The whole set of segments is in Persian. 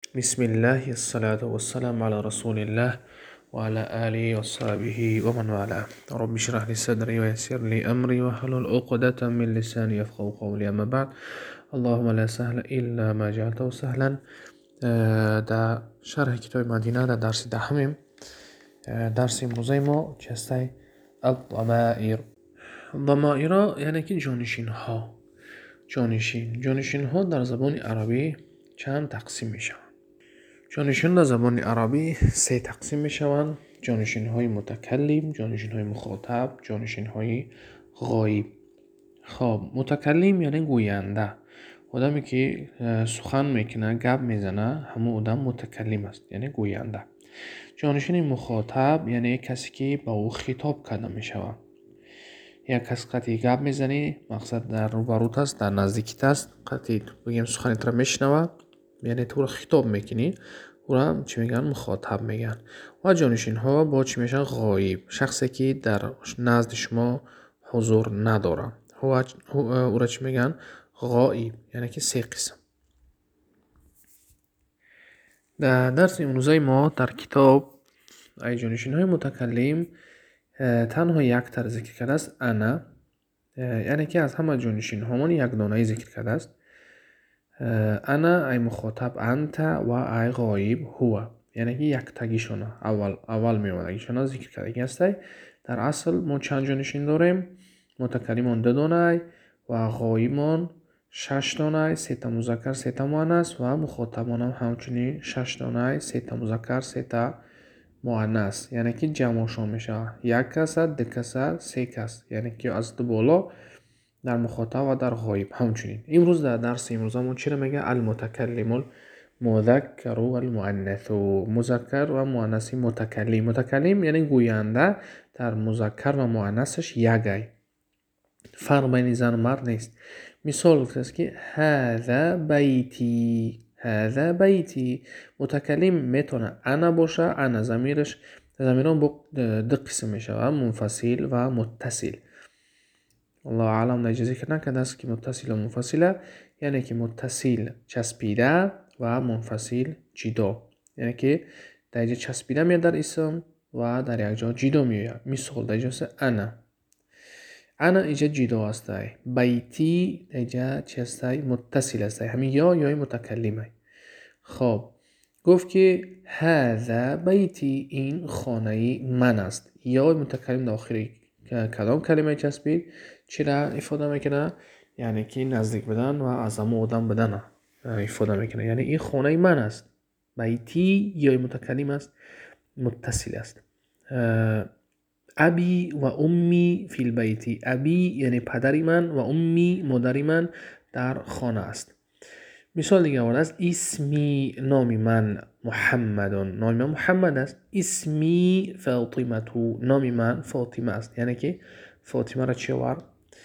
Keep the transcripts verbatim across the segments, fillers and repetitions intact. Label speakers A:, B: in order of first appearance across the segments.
A: بسم الله الصلاة والسلام على رسول الله وعلى آله وصحبه ومن والاه. رب اشرح لي صدري ويسر لي أمري واحلل عقدة من لساني يفقهوا قولي. أما بعد، اللهم لا سهل إلا ما جعلته سهلا. در شرح کتاب مدینه در درس دهمیم. درس امروزه ما چسته الضمائر. ضمائر یعنی که جانشین ها. جانشین جانشین ها در زبان عربی چند تقسیم می شوند. جانشین در زبان عربی سه تقسیم می شوند: جانشین های متکلم، جانشین های مخاطب، جانشین های غایب. خب، متکلم یعنی گوینده، آدمی که سخن میکنه، گپ میزنه، همون آدم متکلم است، یعنی گوینده. جانشین مخاطب یعنی کسی که با او خطاب کرده می شود. یک کس قطعی گپ میزنی، مقصد در روبروت است، در نزدیکیت است، قطعی بگیم سخنت را میشنوه، یعنی تو را خطاب میکنی، او را چی میگن؟ مخاطب میگن. و جانشین ها با چی میشن؟ غایب، شخصی که در نزد شما حضور نداره، او را چی میگن؟ غایب. یعنی که سه قسم. در درس امروزه ما در کتاب ای جانشین های متکلم تنها یک تر ذکر کرده است، انا، یعنی که از همه جانشین هامان یک دانه ذکر کرده است. انا ای مخاطب، انت و ای غایب هو، یعنی که یک تگیشونه اول اول میومدگیشونه ذکر کرده است. در اصل ما چند جانشین داریم؟ متکلمان دو دانه و غایبمان شش دانه، سه تا مذکر سه تا مؤنث، و مخاطبان هم همچنین شش دانه، سه تا مذکر سه تا مؤنث، یعنی که جمعشون میشه یک کس، دو کس، سه کس، یعنی که از دو بالا در مخاطب و در غایب. همچنین امروز در درس امروزمون چی رو میگه؟ المتکلم المذکر و المؤنث، مذکر و مؤنث متکلم. متکلم یعنی گوینده، در مذکر و مؤنثش یکی، فرق بین زن و مرد نیست. مثال گفته که هذا بیتی، هذا بیتی. متکلم میتونه انا باشه، انا ضمیرش ضمیران دو قسم میشه، منفصل و متصل. الله اعلم در ذکر نکرده است که متصل و منفصله، یعنی که متصل چسبیده و منفصل جدا، یعنی که در اینجا چسبیده میاد در اسم و در یک جا جدا میاد. مثال در اینجا انا، انا اینجا جدا است، بیتی اینجا چی است؟ متصل است، همین یا یا متکلمه. خب گفت که هذا بیتی، این خانه من است. یا متکلم داخلی کدام کلمه چسبید چی را افاده میکنه؟ یعنی که نزدیک بدن و عظم آدم بدن افاده میکنه، یعنی این خانه من است. بیتی یا متکلم است، متصل است. ابی و امی فی البیتی، ابی یعنی پدری من و امی مادری من در خانه است. مثال دیگه آورده است اسمی، نامی من محمد، نامی من محمد است. اسمی فاطمه، نامی من فاطمه است، یعنی که فاطمه را چی آورد؟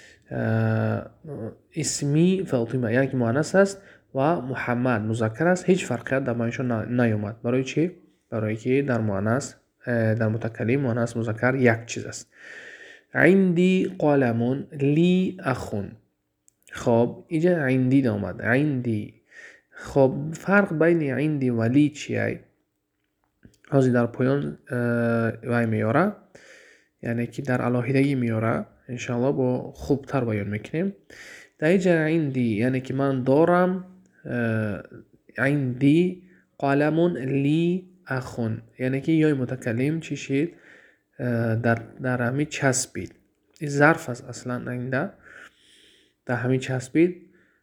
A: اسمی فاطمه یعنی که مؤنث است و محمد مذکر است، هیچ فرقیت در بینشون نیامد. برای چی؟ برای که در مؤنث در متکلم مؤنث مذکر یک چیز است. عندی قلم لی اخون. خب اینجا عندی آمد، عندی. خب فرق بین عندی و لی چیه؟ حاضی در پایان وای میاره، یعنی که در علاهیدگی میاره، انشاءالله با خوبتر بیان میکنیم. در اینجا عندی یعنی که من دارم، عندی قلم لی اخون، یعنی که یای متکلم چی شید؟ در در همی چسبید. این ظرف است اصلا، اینده در همی چسبید.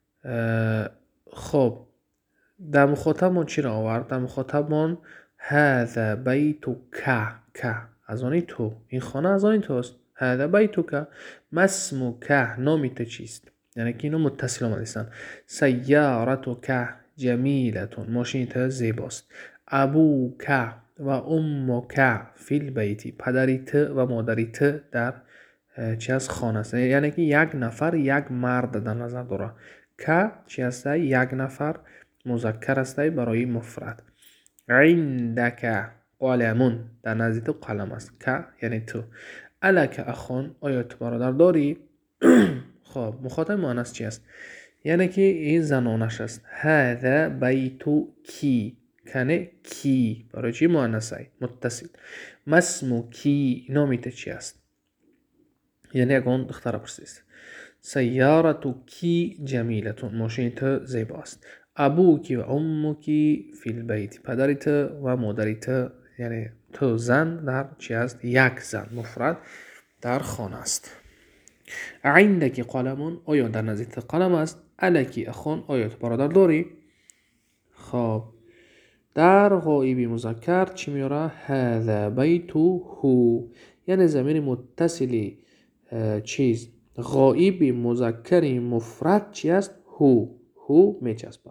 A: خب در مخاطب من چی را آورد؟ در مخاطب من هذا بیتک، که از آنی تو، این خانه از آنی تو است. هذا بیتک، مسمک، نامی تو چیست؟ یعنی که اینو متصل آمده استن. سیارتک جمیلتون، ماشین تو زیباست. ابوک و امک فی البیت، پدریت و مادریت در چی از خانه است، یعنی که یک نفر یک مرد در نظر داره. که چی است؟ یک نفر مذکر است برای مفرد. عندک قلمون، در نزد تو قلم است. که یعنی تو. الک اخون، آیا تو برادر داری؟ خب مخاطب مؤنث چی است؟ یعنی که این زنانش است. هذا بیتو کی، کنه کی، برای چی؟ مؤنثی متصل. مسمو کی، نامیت چی است؟ یعنی اگه دختر پرسیست. سیارتو کی جمیلتون، ماشینت زیباست. ابوکی و اموکی فی البیت، پدریت و مادریت یعنی تو زن در چی است؟ یک زن مفرد در خانه است. عندکی قلمون، آیا در نزدیک قلم است؟ الکی اخون، آیا تو برادر داری؟ خب در غایبی مذکر چی میاره؟ هذا بیتو هو، یعنی ضمیر متصلی چیز غایبی مذکری مفرد چی است؟ هو، هو میچسبه.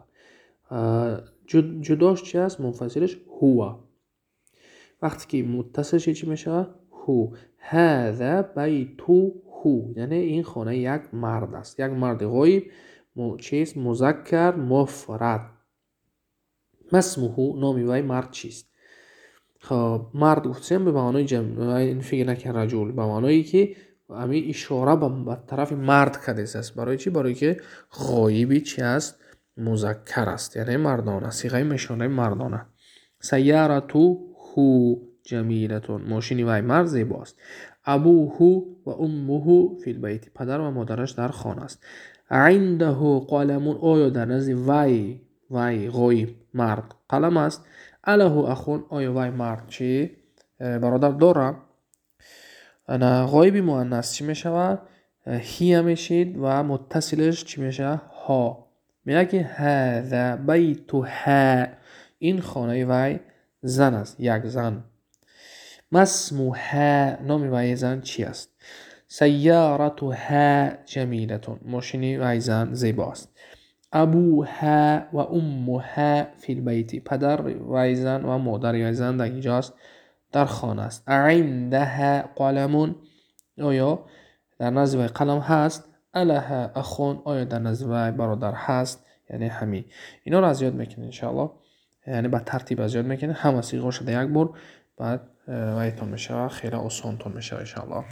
A: جداش چی است؟ منفصلش هو. وقتی که متصل چی میشه؟ هو. هذا بیتو هو، یعنی این خانه یک مرد است، یک مرد غایب چیز مذکر مفرد. مسموهو، نامی وی مرد چیست؟ خب مرد گفتیم به معنای جمع، این فکر نکن رجل، به معنایی که امی اشاره به طرف مرد کدیس است. برای چی؟ برای که غایبی چی است؟ مذکر است، یعنی مردانه، صیغه نشانه مردانه. سیارتو هو جمیلتون، ماشینی وی مرد زیباست. ابوهو و اموهو فی البیت، پدر و مادرش در خانه است. عنده قلمون، آیا در نزد وی وی غایب مرد قلم است؟ اله اخون، آیا وی مرد چی؟ برادر داره؟ انا غایبی مؤنث چی میشه؟ هی میشید و متصلش چی میشه؟ ها. میگه که هذا بیتها، این خانه وی زن است، یک زن. مسموها، نامی وی زن چی است؟ سیارتها جمیلتون، ماشینی وی زن زیباست. ابوها و امها فی البیت، پدر وی زن و مادر وی زن در اینجاست، در خانه است. عندها قلمون، آیا در نزد وی قلم هست؟ اله اخون، آیا در نزد وی برادر هست؟ یعنی همین اینا رو از یاد میکنید انشاءالله، یعنی با ترتیب از یاد میکنید، همه صیغه شده یک بار، بعد ویتون میشه خیلی آسان تون میشه انشاءالله.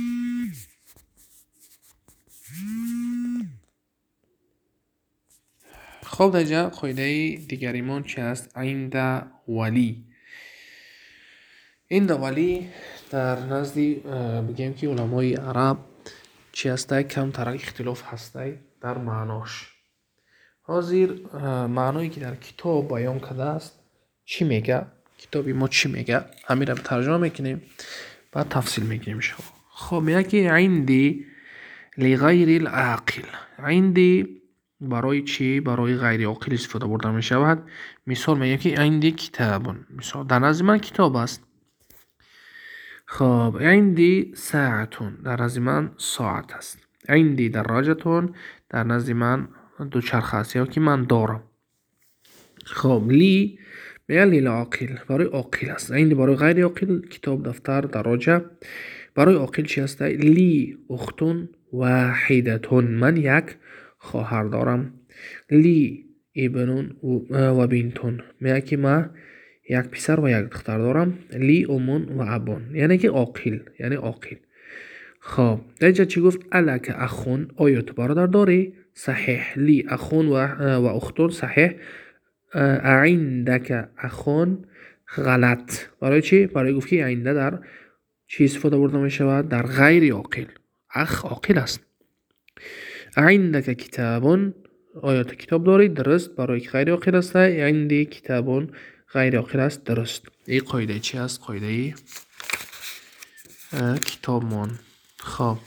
A: خب در اینجا قاعده دیگریمون چی است؟ عند ولی. عند ولی در نزدی بگیم که علمای عرب چی هسته؟ کم تر اختلاف هسته در معناش. حاضر معنایی که در کتاب بیان کرده است چی میگه؟ کتابی ما چی میگه؟ همین رو ترجمه میکنیم بعد تفصیل میگیم شما. خب میگه که عندی لغیر العاقل، عندی برای چی؟ برای غیر عاقل استفاده برده می شود. مثال میگه که عندی کتابون، مثال در نزد من کتاب است. خب عندی ساعتون، در نزد من ساعت است. عندی دراجتون، در نزد من دوچرخه است یا که من دارم. خب لی میگه لیل عاقل، برای عاقل است. عندی برای غیر عاقل کتاب، دفتر، دراجه. برای عاقل چی است؟ لی اختون واحدتون، من یک خواهر دارم. لی ابنون و بینتون، میگه که من یک پسر و یک دختر دارم. لی امون و ابون، یعنی که عاقل، یعنی عاقل. خب در اینجا چی گفت؟ الک اخون، آیا تو برادر داری؟ صحیح. لی اخون و, و اختون صحیح. عندک اخون غلط. برای چی؟ برای گفت که عینده در چی استفاده برده می شود؟ در غیر عاقل. اخ عاقل است. عندک کتابون، آیا تو کتاب داری؟ درست. برای غیر عاقل است. عندی کتابون غیر عاقل است، درست. این قاعده چی است؟ قاعده کتاب من. خب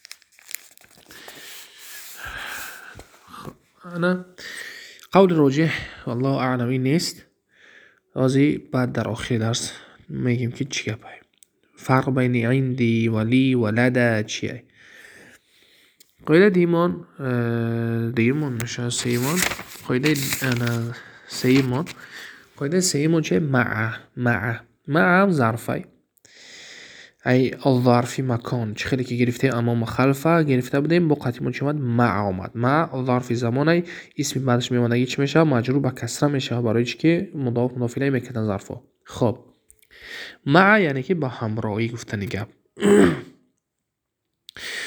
A: انا قول راجح والله اعلمی نیست، ازی بعد در آخر درس میگیم که چی گپه. فرق بین عندی و لی و لده چیه؟ قاعده دیمان دیمان میشه سیمان. قاعده انا سیمان، قاعده سیمان چیه؟ مع مع مع ظرفی، ای الظرفی مکان، چه خیلی که گرفته امام خلفه گرفته بودیم با قطعی چی اومد؟ مع آمد. مع ظرفی زمانه اسم بعدش میمونه چی میشه؟ مجرور به کسره میشه، برای چی که مضاف مضاف الیه میکنن ظرفا. خب مع یعنی که با همراهی گفتن گپ.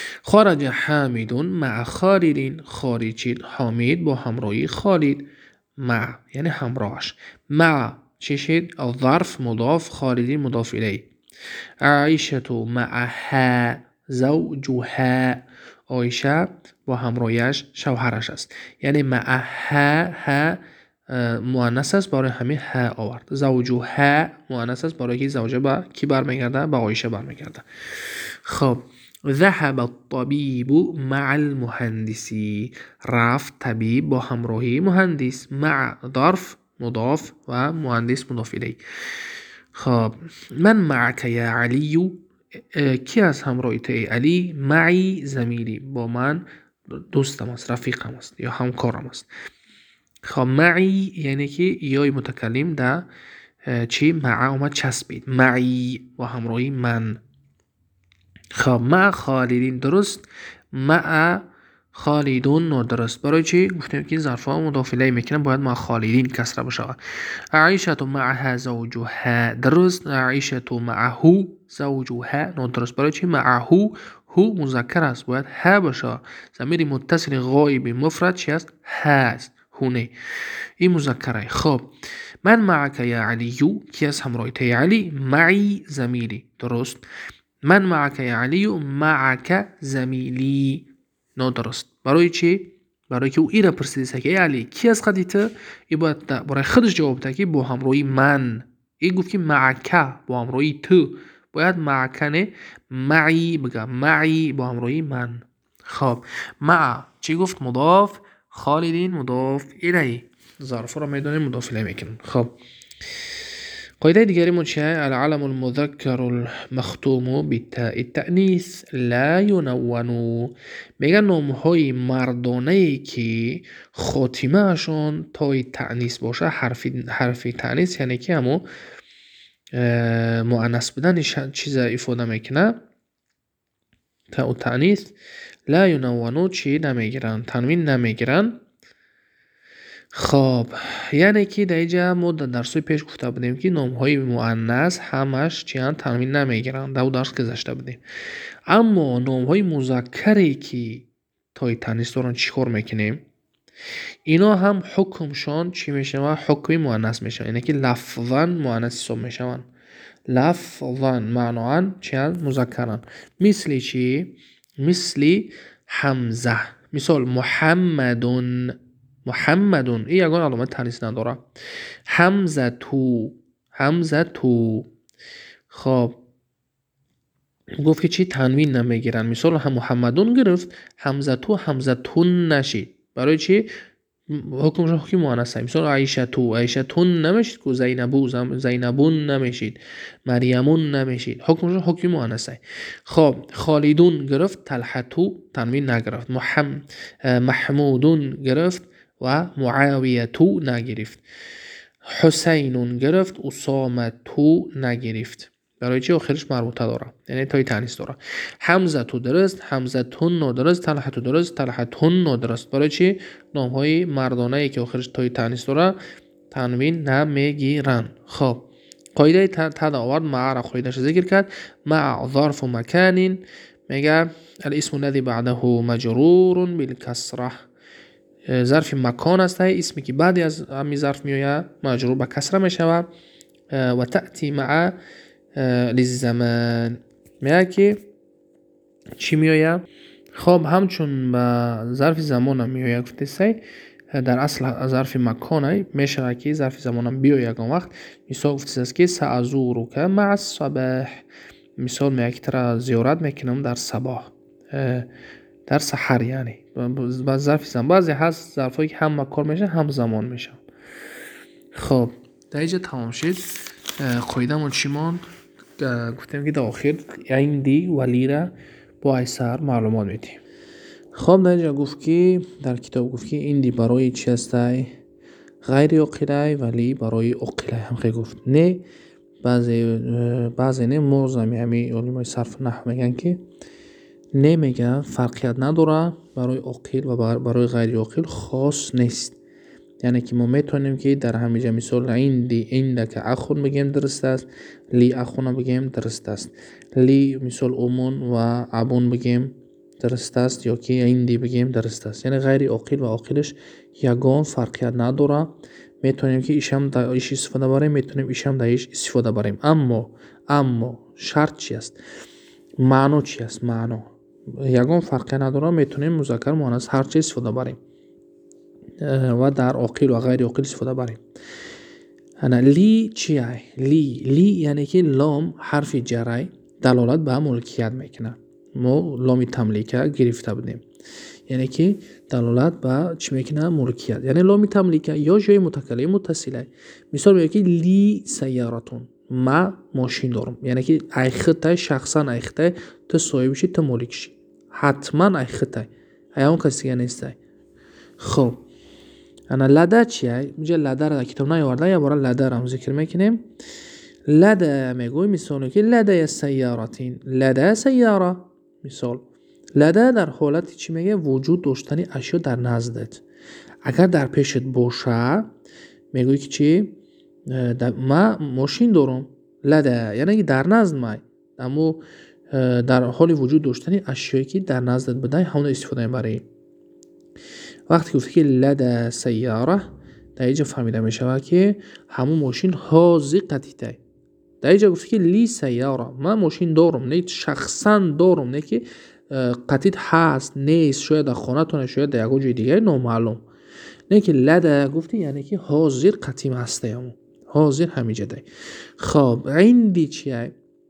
A: خرج حامد مع خالد، خارجید حامد با همراهی خالد. مع یعنی همراهش. مع چی شد؟ ظرف مضاف، خالدین مضاف الیه. عایشه معها زوجها، عایشه با همراهیش شوهرش است. یعنی معها ها مؤنث است، برای همین ها آورد. زوجها مؤنث است، برای که زوجه با کی برمیگرده؟ با عایشه برمیگرده. خب ذهب الطبیب مع المهندس، رفت طبیب با همراهی مهندس. مع ظرف مضاف و مهندس مضاف الیه. خب من معک یا علی، کی از همراهی تو علی؟ معی زمیلی، با من دوستم است، رفیقم است یا همکارم است. خب معی یعنی که یای متکلم در چی؟ مع اومد چسبید، معی با همراهی من. خب مع خالدین درست، مع خالدون نادرست. برای چی؟ گفتیم که ظرف ها مضاف الیه میکنن، باید مع خالدین کسره بشه. عایشه معها زوجها درست، عایشه معه زوجها نادرست. برای چی؟ معه هو مذکر است، باید ها باشه. ضمیر متصل غایب مفرد چی است؟ ها است، هونه، این مذکره. خب من معک یا علیو، کی از همراهی ته علی؟ معی زمیلی درست. من معک یا علی معک زمیلی نادرست. برای چی؟ برای که او ای را پرسیده که ای علی کی از خدیته؟ ای باید برای خودش جواب ده که با همراهی من. ای گفت که معک با همراهی تو، باید معکنه معی بگم، معی با همراهی من. خب مع چی گفت؟ مضاف، خالدین مضاف الیه، ظرف را میدونیم مضاف الیه میکنن. خب قاعده دیگری من چیه؟ العلم المذکر المختوم بالتاء التأنیث لا ینون. میگن نام های مردانه ای که خاتمه اشون تای تأنیث باشه، حرفی حرفی تأنیث یعنی که همو مؤنث بودن چیز ifade میکنه، تاء التأنیث لا ینون چی نمیگیرن؟ تنوین نمیگیرن. خب یعنی که در اینجا ما در درسوی پیش گفته بودیم که نام های مؤنث همش چیان تنوین نمیگیرن، در درس گذشته بودیم. اما نام های مذکری که تای تأنیث دارن چیکار میکنیم؟ اینا هم حکمشان چی میشه؟ حکم مؤنث میشه، یعنی که لفظاً مؤنث حساب میشن، لفظاً معناً چیان مذکرن. مثل چی؟ مثل حمزه، مثال محمدون، محمدون این یگان علامت تأنیث نداره. حمزه تو، حمزه تو. خب گفت که چی؟ تنوین نمیگیرن. مثال هم محمدون گرفت، حمزه تو حمزه تون نشید. برای چی؟ حکمش حکم مؤنثه. مثال عایشه تو عایشه تون نمیشید، که زینبو زینبون نمیشید، مریمون نمیشید، حکمش حکم مؤنثه. خب خالدون گرفت، طلحتو تنوین نگرفت. محمد محمودون گرفت و معاویه تو نگرفت. حسینون گرفت، اسامه تو نگرفت. برای چی؟ آخرش مربوطه داره، یعنی تای تأنیث داره. حمزه تو درست، حمزه تون نادرست، طلحه تو درست، طلحه تون نادرست. برای چی؟ نام های مردانه ای که آخرش تای تأنیث داره تنوین نمیگیرن. خب قاعده تداورد مع را قاعدهش ذکر کرد. مع ظرف و مکان، میگه الاسم الذي بعده مجرور بالکسره، ظرف مکان است، اسمی که بعدی از همین ظرف میآید مجرور به کسره میشوه. و تأتی مع للزمان، میگه که چی میآید؟ خب همچون به ظرف زمان هم میآید، گفته سی در اصل ظرف مکان میشه که ظرف زمان هم بیاید اون وقت. مثال گفته است که سأزورک مع الصباح، مثال میگه که ترا زیارت میکنم در صباح، در سحر. یعنی بعض ظرف زمان، بعضی هست ظرفایی که هم مکان میشه هم زمان میشه. خب در اینجا تمام شد قاعده من چی ماند؟ گفتیم که در آخر عندی ولی را با ایسر معلومات میدیم. خب در اینجا گفت که در کتاب گفت که عندی برای چی هسته؟ غیر عقیله، ولی برای عقیله هم خیلی گفت. نه بعضی بعضی نه موضوعی همی علمای صرف نحو میگن که نمیگن فرقیت نداره، برای عقیل و برای غیر عقیل خاص نیست. یعنی که ما میتونیم که در همینجا مثال عندی عندک اخون بگیم درست است، لی اخون بگیم درست است، لی مثال امون و ابون بگیم درست است یا که عندی بگیم درست است. یعنی غیر عاقل و عاقلش یگان فرقیت نداره. میتونیم که ایشم در ایش استفاده بریم، میتونیم ایشم در ایش استفاده بریم. اما اما شرط چی است؟ معنا چی است؟ معنا یگان فرقی نداره، میتونیم مذکر مؤنث هر چی استفاده بریم و در عاقل و غیر عاقل استفاده بریم. انا لی چیه؟ لی لی یعنی که لام حرف جری دلالت به ملکیت میکنه. ما لامی تملیکه گرفته بودیم، یعنی که دلالت به چی میکنه؟ ملکیت. یعنی لامی تملیکه یا جای متکلم متصله. مثال میگه که لی سیارتون، ما ماشین دارم، یعنی که ایخته شخصا ایخته تو صاحبشی تو مالکشی، حتما ایخته ایام کسی نیسته. خب انا لده چیه؟ میگه لده را در کتاب نیاورده، یا بارا لده را هم ذکر میکنیم. لده میگوی مثال که لده سیارتین، لده سیاره. مثال لده در حالتی چی میگه؟ وجود داشتنی اشیا در نزدت. اگر در پیشت باشه میگوی که چی؟ ما ماشین دارم. لده یعنی در نزد ما، اما در حال وجود داشتنی اشیایی که در نزدت بده همون استفاده میبری. وقتی گفتی که لده سیاره، در اینجا فهمیده میشه که همون ماشین حاضقته. در اینجا گفتی که لی سیاره، من ماشین دارم، نه شخصا دارم، نه که قطعیت هست نیست، شاید در خانه تونه، شاید در یک جای دیگه نامعلوم. نه که لده گفتی یعنی که حاضر قطعی هسته، همون حاضر همیشه ده. خب عندی چیه؟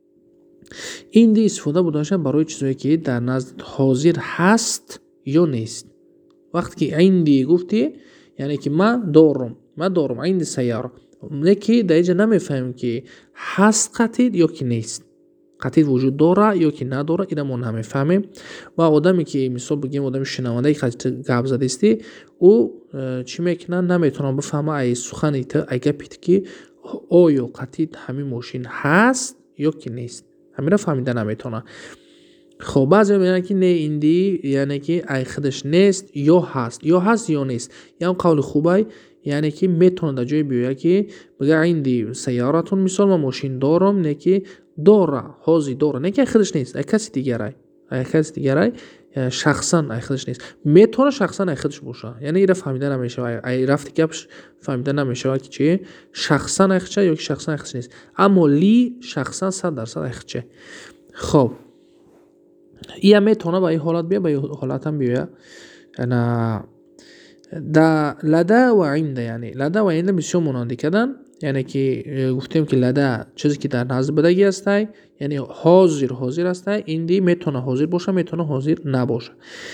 A: عندی استفاده بودنشن برای چیزایی که در نزد حاضر هست یا نیست. وقتی که عندی گفتی یعنی که من دارم، من دارم عندی سیاره، نه که در اینجا نمیفهمیم که هست قطعی یا که نیست، قطعی وجود داره یا که نداره، اینا ما نمیفهمیم. و آدمی که مثال بگیم آدم شنونده که گپ زده استی، او چی میکنه؟ نمیتونه بفهمه ای سخنی تا اگه پیت که آیا قطعی همین ماشین هست یا که نیست، همین را فهمیده نمیتونه. خب بعضی میگن که نه ایندی یعنی که ای خودش نیست یا هست، یا هست یا نیست. یا قول خوبه یعنی که میتونه در جای بیایه که بگه ایندی سیارتون، مثال ما ماشین دارم، نه که داره حاضر داره، نه که خودش نیست، ای کسی دیگره، ای کسی دیگره شخصا ای خودش نیست. میتونه شخصا ای خودش باشه، یعنی ایره فهمیده نمیشه، ای رفتی گپش فهمیده نمیشه که چیه شخصا ای خودشه یا که شخصا ای خودش نیست. اما لی شخصا صد درصد ای خودشه. خب این میتونه به این حالت بیا، به این حالت هم بیا. انا دا لده و عنده، یعنی لده و عنده بسیار منادی کردن. یعنی که گفتیم که لده چیزی که در نزد بدگی هسته، یعنی حاضر حاضر هسته. عندی میتونه حاضر باشه، میتونه حاضر نباشه.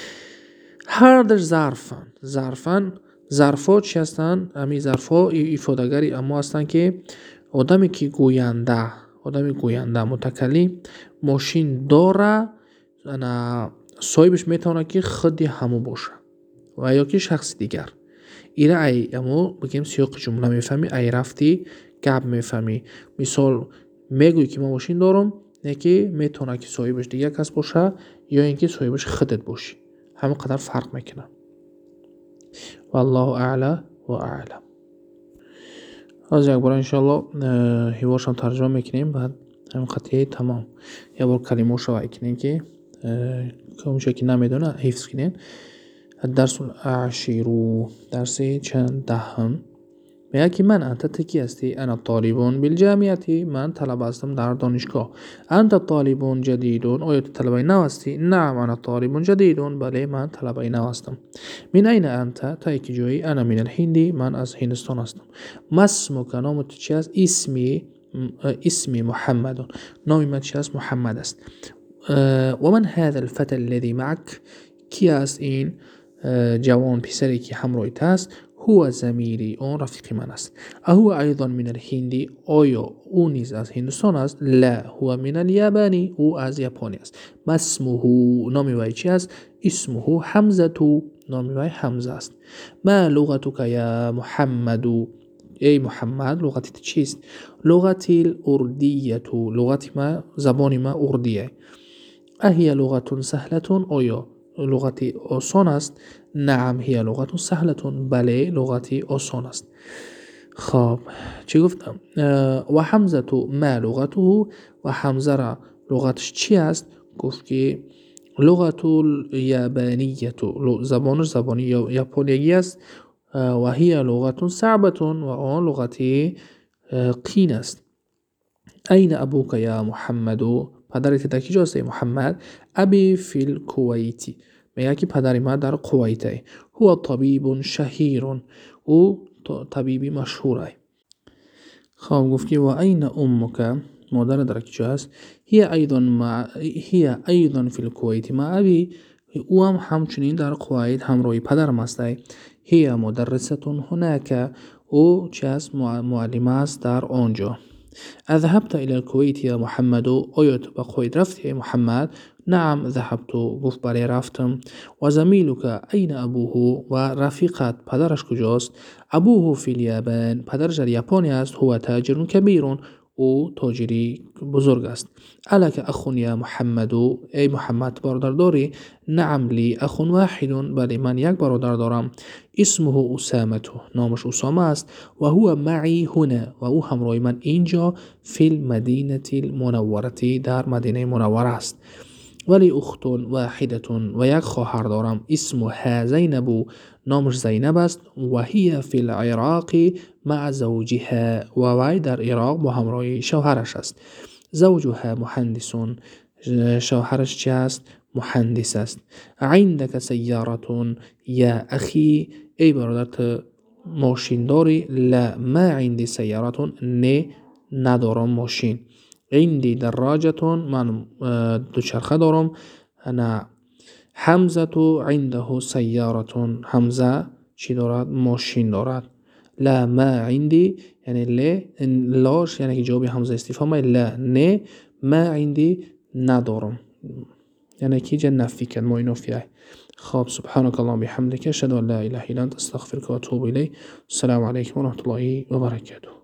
A: هر در ظرفن، ظرفن ظرفا چی هستن؟ امی ظرفا ایفادگری اما هستن که آدمی که گوینده، آدمی گوینده متکلم ماشین داره، انا صاحبش میتونه که خودی همو باشه و یا که شخص دیگر. ایره ای امو بگیم سیاق جمله میفهمی، ای رفتی گپ میفهمی. مثال میگوی که من ماشین دارم، نه که میتونه که صاحبش دیگر کس باشه یا اینکه صاحبش خودت باشی، همه قدر فرق میکنه. والله اعلا و اعلم. از یک بار انشالله هیوارش هم ترجمه میکنیم، بعد همین قطعه تمام یه بار کلموش رو اکنین که که که نمیدونه حفظ کنین. درس العاشر، درس چند دهم. میگه که من انت تکی هستی؟ انا طالبون بالجامعه، من طلبه هستم در دانشگاه. انت طالبون جدیدون، آیا تو طلبه نو هستی؟ نعم انا طالبون جدیدون، بله من طلبه نو هستم. من این انت؟ تا یک جایی. انا من الهندی، من از هندستان هستم. ما اسمک؟ نام تو چی است؟ اسمی اسمی محمدون، نام من چی است؟ محمد است. و من هذا الفتى الذي معك؟ کی است این جوان پسری که همراهت است؟ هو زمیری، اون رفیق من است. اهو ایضا من الهندی؟ آیا او نیز از هندوستان است؟ لا هو من الیابانی، او از یابانی است. ما اسمه؟ نام وی چی است؟ اسمه حمزه، نام وی حمزه است. ما لغتک یا محمد؟ ای محمد لغتی چیست؟ لغتی الاردیه، لغت ما زبان ما اردیه. اهی لغت سهلتون؟ آیا لغتی آسان است؟ نعم هی لغت سهلتون، بله لغتی آسان است. خب چی گفتم؟ و حمزه ما لغته؟ و حمزه را لغتش چی است؟ گفت که لغت الیابانیه، زبانش زبانی یاپونیایی است و هی لغت صعبه و آن لغتی قین است. این ابوک یا محمد، پدرت در کجاست ای محمد؟ ابی فی الکویتی، میگه که پدر ما در کویته. هو طبیب شهیر، او طبیبی مشهوره. خب گفت که و این امک، مادر در کجاست؟ هی ایضا مع هی ایضا فی الکویت مع ابی، او هم همچنین در کویت همراهی پدرم است. هی مدرسه هناک، او چه است؟ معلمه است در آنجا. اذهبت الى الكويت یا محمد، آیا تو به کویت رفتی محمد؟ نعم ذهبت، گفت بله رفتم. و زمیلک این ابوه، و رفیقت پدرش کجاست؟ ابوه فی الیابان، پدرش در یابان است. هو تاجر کبیر، او تاجری بزرگ است. الک اخ یا محمد، ای محمد برادر داری؟ نعم لی اخ واحد، بله من یک برادر دارم. اسمه اسامه، نامش اسامه است. و هو معی هنا، و او همراه من اینجا. فی المدینه المنوره، در مدینه منوره است. ولی اخت واحده، و یک خواهر دارم. اسمها زینب، نامش زینب است. و هی فی العراق مع زوجها، و وی در عراق با همراه شوهرش است. زوجها مهندس، شوهرش چه است؟ مهندس است. عندك سیارة یا اخی، ای برادر ماشین داری؟ لا ما عندي سیارة، نه ندارم ماشین. عندي دراجة، من دوچرخه دارم. انا حمزه عنده سیارة، حمزه چی دارد؟ ماشین دارد. لا ما عندي یعنی لا، لاش یعنی که جواب حمزه استفهامه. لا نه، ما عندي ندارم، یعنی که جا نفی کن، ما نفیه. خب سبحانك اللهم بحمدك اشهد ان لا اله الا انت استغفرك واتوب اليك. السلام عليكم ورحمة الله وبركاته.